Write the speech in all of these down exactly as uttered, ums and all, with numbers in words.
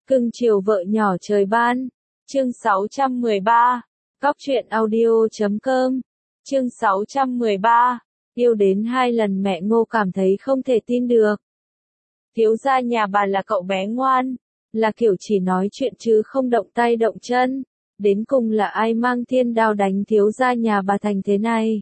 Cưng chiều vợ nhỏ trời ban. Chương sáu trăm mười ba. Góc truyện audio chấm com. Chương sáu trăm mười ba. Yêu đến hai lần mẹ Ngô cảm thấy không thể tin được. Thiếu gia nhà bà là cậu bé ngoan, là kiểu chỉ nói chuyện chứ không động tay động chân. Đến cùng là ai mang thiên đao đánh thiếu gia nhà bà thành thế này?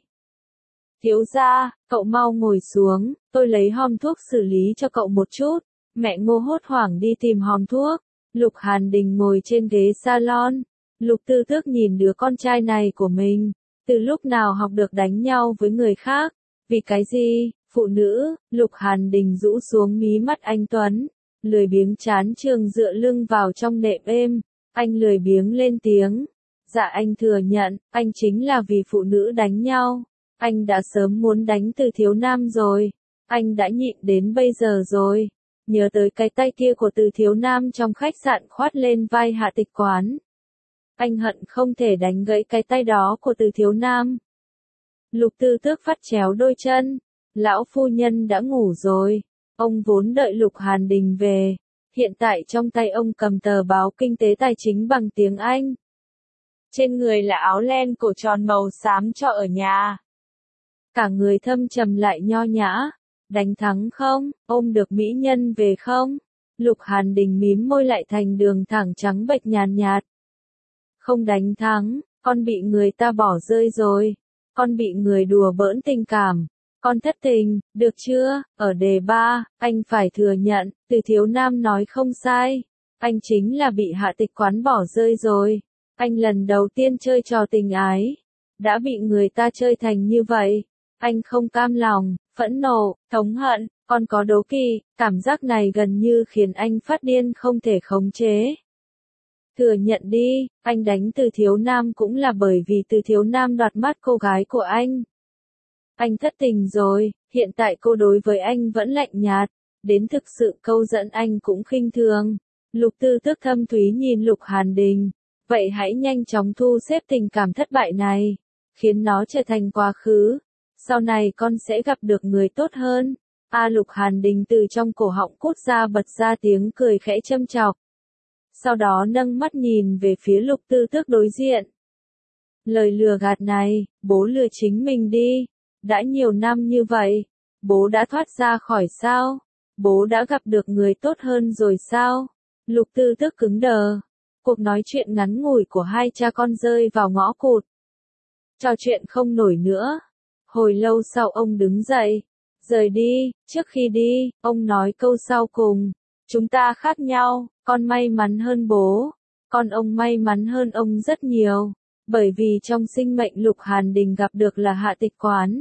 Thiếu gia, cậu mau ngồi xuống, tôi lấy hòm thuốc xử lý cho cậu một chút. Mẹ Ngô hốt hoảng đi tìm hòm thuốc. Lục Hàn Đình ngồi trên ghế salon. Lục Tư Tước nhìn đứa con trai này của mình. Từ lúc nào học được đánh nhau với người khác? Vì cái gì? Phụ nữ. Lục Hàn Đình rũ xuống mí mắt anh Tuấn. Lười biếng chán trường dựa lưng vào trong nệm êm. Anh lười biếng lên tiếng. Dạ anh thừa nhận, anh chính là vì phụ nữ đánh nhau. Anh đã sớm muốn đánh Từ Thiếu Nam rồi. Anh đã nhịn đến bây giờ rồi. Nhớ tới cái tay kia của Từ Thiếu Nam trong khách sạn khoát lên vai Hạ Tịch Quán. Anh hận không thể đánh gãy cái tay đó của Từ Thiếu Nam. Lục Tư Tước vắt chéo đôi chân. Lão phu nhân đã ngủ rồi. Ông vốn đợi Lục Hàn Đình về. Hiện tại trong tay ông cầm tờ báo kinh tế tài chính bằng tiếng Anh. Trên người là áo len cổ tròn màu xám cho ở nhà. Cả người thâm trầm lại nho nhã. Đánh thắng không? Ôm được mỹ nhân về không? Lục Hàn Đình mím môi lại thành đường thẳng trắng bệch nhàn nhạt. Không đánh thắng, con bị người ta bỏ rơi rồi. Con bị người đùa bỡn tình cảm. Con thất tình, được chưa? Ở đề ba, anh phải thừa nhận, Từ Thiếu Nam nói không sai. Anh chính là bị Hạ Tịch Quán bỏ rơi rồi. Anh lần đầu tiên chơi trò tình ái. Đã bị người ta chơi thành như vậy. Anh không cam lòng, phẫn nộ, thống hận, còn có đố kỵ, cảm giác này gần như khiến anh phát điên không thể khống chế. Thừa nhận đi, anh đánh Từ Thiếu Nam cũng là bởi vì Từ Thiếu Nam đoạt mắt cô gái của anh. Anh thất tình rồi, hiện tại cô đối với anh vẫn lạnh nhạt, đến thực sự câu dẫn anh cũng khinh thường. Lục Tư Tước thâm thúy nhìn Lục Hàn Đình, vậy hãy nhanh chóng thu xếp tình cảm thất bại này, khiến nó trở thành quá khứ. Sau này con sẽ gặp được người tốt hơn. A Lục Hàn Đình từ trong cổ họng cốt ra bật ra tiếng cười khẽ châm chọc. Sau đó nâng mắt nhìn về phía Lục Tư Tước đối diện. Lời lừa gạt này, bố lừa chính mình đi. Đã nhiều năm như vậy, bố đã thoát ra khỏi sao? Bố đã gặp được người tốt hơn rồi sao? Lục Tư Tước cứng đờ. Cuộc nói chuyện ngắn ngủi của hai cha con rơi vào ngõ cụt. Trò chuyện không nổi nữa. Hồi lâu sau ông đứng dậy, rời đi, trước khi đi, ông nói câu sau cùng. Chúng ta khác nhau, con may mắn hơn bố, con ông may mắn hơn ông rất nhiều, bởi vì trong sinh mệnh Lục Hàn Đình gặp được là Hạ Tịch Quán.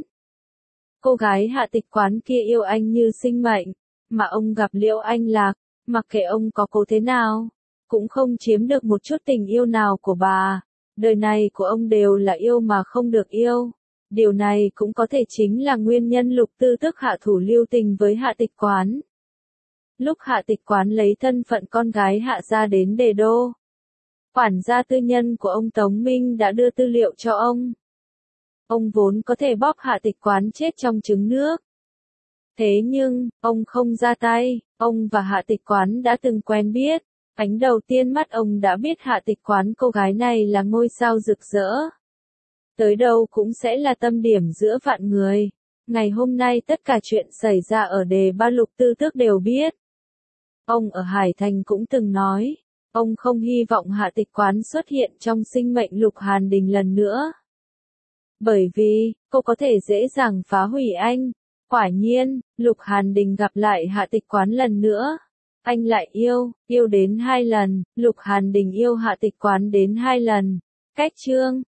Cô gái Hạ Tịch Quán kia yêu anh như sinh mệnh, mà ông gặp Liễu Anh Lạc, mặc kệ ông có cố thế nào, cũng không chiếm được một chút tình yêu nào của bà. Đời này của ông đều là yêu mà không được yêu. Điều này cũng có thể chính là nguyên nhân Lục Tư Tước hạ thủ lưu tình với Hạ Tịch Quán. Lúc Hạ Tịch Quán lấy thân phận con gái Hạ gia đến Đề Đô, quản gia tư nhân của ông Tống Minh đã đưa tư liệu cho ông. Ông vốn có thể bóp Hạ Tịch Quán chết trong trứng nước. Thế nhưng, ông không ra tay, ông và Hạ Tịch Quán đã từng quen biết. Ánh đầu tiên mắt ông đã biết Hạ Tịch Quán cô gái này là ngôi sao rực rỡ. Tới đâu cũng sẽ là tâm điểm giữa vạn người. Ngày hôm nay tất cả chuyện xảy ra ở đề ba Lục Tư Tước đều biết. Ông ở Hải Thành cũng từng nói, ông không hy vọng Hạ Tịch Quán xuất hiện trong sinh mệnh Lục Hàn Đình lần nữa. Bởi vì, cô có thể dễ dàng phá hủy anh. Quả nhiên, Lục Hàn Đình gặp lại Hạ Tịch Quán lần nữa. Anh lại yêu, yêu đến hai lần, Lục Hàn Đình yêu Hạ Tịch Quán đến hai lần. Cách chương